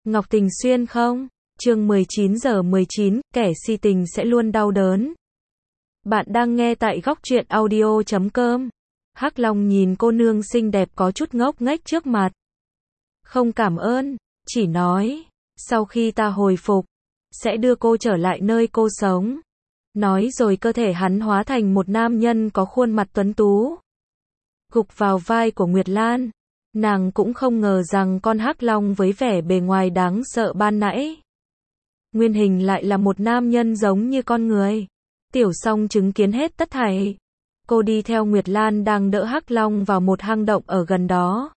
Ngọc Tình Xuyên không? Chương 19:19, kẻ si tình sẽ luôn đau đớn. Bạn đang nghe tại góc truyện audio.com. Hắc Long nhìn cô nương xinh đẹp có chút ngốc nghếch trước mặt. Không cảm ơn, chỉ nói, sau khi ta hồi phục, sẽ đưa cô trở lại nơi cô sống. Nói rồi cơ thể hắn hóa thành một nam nhân có khuôn mặt tuấn tú. Gục vào vai của Nguyệt Lan. Nàng cũng không ngờ rằng con Hắc Long với vẻ bề ngoài đáng sợ ban nãy, nguyên hình lại là một nam nhân giống như con người. Tiểu Song chứng kiến hết tất thảy. Cô đi theo Nguyệt Lan đang đỡ Hắc Long vào một hang động ở gần đó.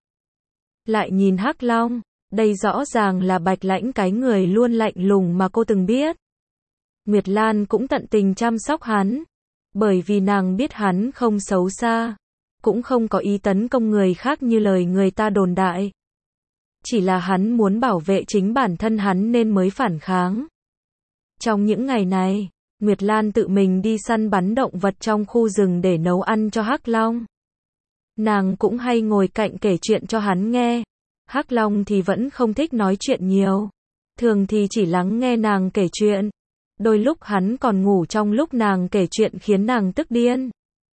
Lại nhìn Hắc Long, đây rõ ràng là Bạch Lãnh, cái người luôn lạnh lùng mà cô từng biết. Nguyệt Lan cũng tận tình chăm sóc hắn, bởi vì nàng biết hắn không xấu xa, cũng không có ý tấn công người khác như lời người ta đồn đại. Chỉ là hắn muốn bảo vệ chính bản thân hắn nên mới phản kháng. Trong những ngày này, Nguyệt Lan tự mình đi săn bắn động vật trong khu rừng để nấu ăn cho Hắc Long. Nàng cũng hay ngồi cạnh kể chuyện cho hắn nghe. Hắc Long thì vẫn không thích nói chuyện nhiều, thường thì chỉ lắng nghe nàng kể chuyện. Đôi lúc hắn còn ngủ trong lúc nàng kể chuyện khiến nàng tức điên.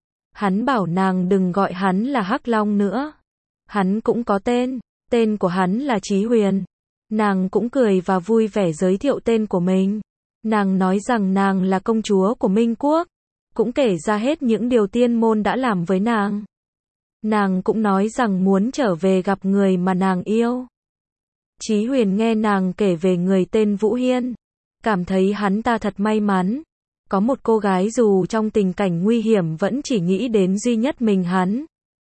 Hắn bảo nàng đừng gọi hắn là Hắc Long nữa. Hắn cũng có tên của hắn là Chí Huyền. Nàng cũng cười và vui vẻ giới thiệu tên của mình. Nàng nói rằng nàng là công chúa của Minh Quốc, cũng kể ra hết những điều tiên môn đã làm với nàng. Nàng cũng nói rằng muốn trở về gặp người mà nàng yêu. Chí Huyền nghe nàng kể về người tên Vũ Hiên, cảm thấy hắn ta thật may mắn. Có một cô gái dù trong tình cảnh nguy hiểm vẫn chỉ nghĩ đến duy nhất mình hắn.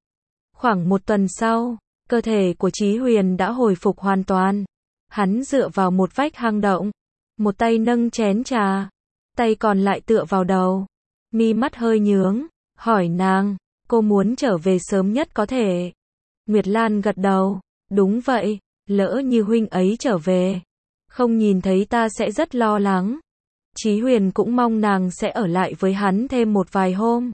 Khoảng một tuần sau, cơ thể của Chí Huyền đã hồi phục hoàn toàn. Hắn dựa vào một vách hang động, một tay nâng chén trà, tay còn lại tựa vào đầu, mi mắt hơi nhướng, hỏi nàng, cô muốn trở về sớm nhất có thể. Nguyệt Lan gật đầu, đúng vậy, lỡ như huynh ấy trở về, không nhìn thấy ta sẽ rất lo lắng. Chí Huyền cũng mong nàng sẽ ở lại với hắn thêm một vài hôm.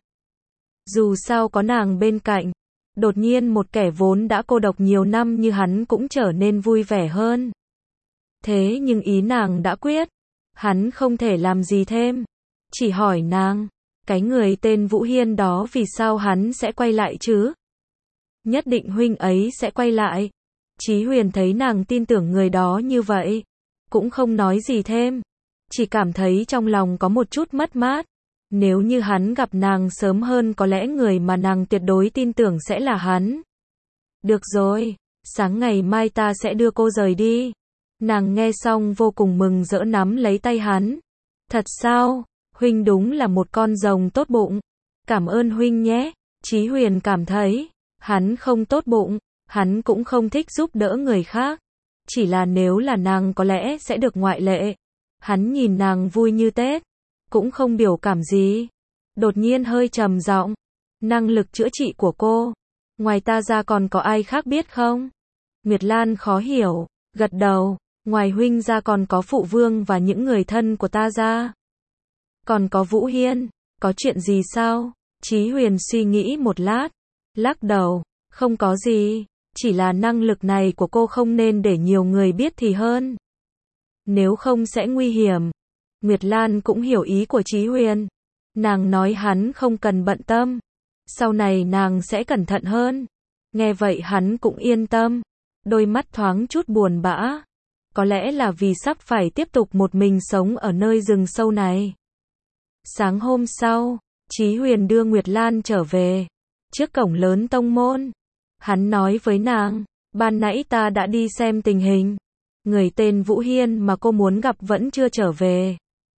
Dù sao có nàng bên cạnh, đột nhiên một kẻ vốn đã cô độc nhiều năm như hắn cũng trở nên vui vẻ hơn. Thế nhưng ý nàng đã quyết, hắn không thể làm gì thêm. Chỉ hỏi nàng, cái người tên Vũ Hiên đó vì sao hắn sẽ quay lại chứ? Nhất định huynh ấy sẽ quay lại. Chí Huyền thấy nàng tin tưởng người đó như vậy, cũng không nói gì thêm. Chỉ cảm thấy trong lòng có một chút mất mát. Nếu như hắn gặp nàng sớm hơn có lẽ người mà nàng tuyệt đối tin tưởng sẽ là hắn. Được rồi, sáng ngày mai ta sẽ đưa cô rời đi. Nàng nghe xong vô cùng mừng rỡ nắm lấy tay hắn. Thật sao? Huynh đúng là một con rồng tốt bụng. Cảm ơn huynh nhé. Chí Huyền cảm thấy, hắn không tốt bụng, hắn cũng không thích giúp đỡ người khác. Chỉ là nếu là nàng có lẽ sẽ được ngoại lệ. Hắn nhìn nàng vui như Tết, cũng không biểu cảm gì. Đột nhiên hơi trầm giọng, năng lực chữa trị của cô, ngoài ta ra còn có ai khác biết không? Nguyệt Lan khó hiểu, gật đầu, ngoài huynh ra còn có phụ vương và những người thân của ta ra. Còn có Vũ Hiên, có chuyện gì sao? Chí Huyền suy nghĩ một lát, lắc đầu, không có gì, chỉ là năng lực này của cô không nên để nhiều người biết thì hơn. Nếu không sẽ nguy hiểm. Nguyệt Lan cũng hiểu ý của Chí Huyền. Nàng nói hắn không cần bận tâm. Sau này nàng sẽ cẩn thận hơn. Nghe vậy hắn cũng yên tâm. Đôi mắt thoáng chút buồn bã. Có lẽ là vì sắp phải tiếp tục một mình sống ở nơi rừng sâu này. Sáng hôm sau, Chí Huyền đưa Nguyệt Lan trở về. Trước cổng lớn tông môn, hắn nói với nàng, ban nãy ta đã đi xem tình hình. Người tên Vũ Hiên mà cô muốn gặp vẫn chưa trở về.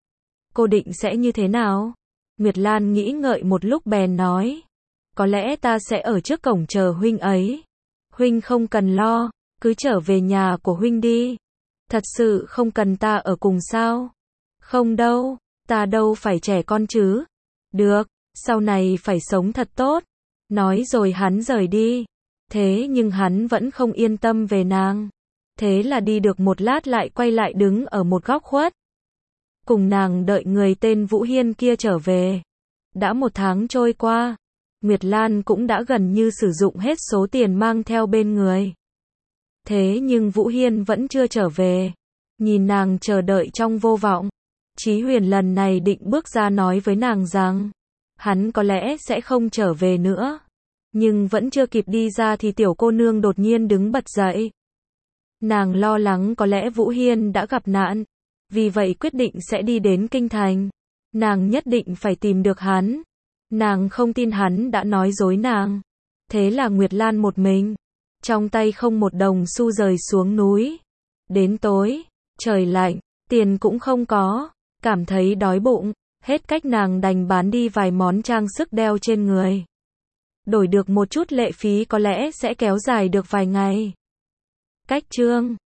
Cô định sẽ như thế nào? Nguyệt Lan nghĩ ngợi một lúc bèn nói. Có lẽ ta sẽ ở trước cổng chờ huynh ấy. Huynh không cần lo, cứ trở về nhà của huynh đi. Thật sự không cần ta ở cùng sao? Không đâu, ta đâu phải trẻ con chứ. Được, sau này phải sống thật tốt. Nói rồi hắn rời đi. Thế nhưng hắn vẫn không yên tâm về nàng. Thế là đi được một lát lại quay lại đứng ở một góc khuất. Cùng nàng đợi người tên Vũ Hiên kia trở về. Đã một tháng trôi qua, Nguyệt Lan cũng đã gần như sử dụng hết số tiền mang theo bên người. Thế nhưng Vũ Hiên vẫn chưa trở về. Nhìn nàng chờ đợi trong vô vọng. Chí Huyền lần này định bước ra nói với nàng rằng, hắn có lẽ sẽ không trở về nữa. Nhưng vẫn chưa kịp đi ra thì tiểu cô nương đột nhiên đứng bật dậy. Nàng lo lắng có lẽ Vũ Hiên đã gặp nạn. Vì vậy quyết định sẽ đi đến kinh thành. Nàng nhất định phải tìm được hắn. Nàng không tin hắn đã nói dối nàng. Thế là Nguyệt Lan một mình. Trong tay không một đồng xu rời xuống núi. Đến tối, trời lạnh, tiền cũng không có. Cảm thấy đói bụng. Hết cách nàng đành bán đi vài món trang sức đeo trên người. Đổi được một chút lệ phí có lẽ sẽ kéo dài được vài ngày. Cách chương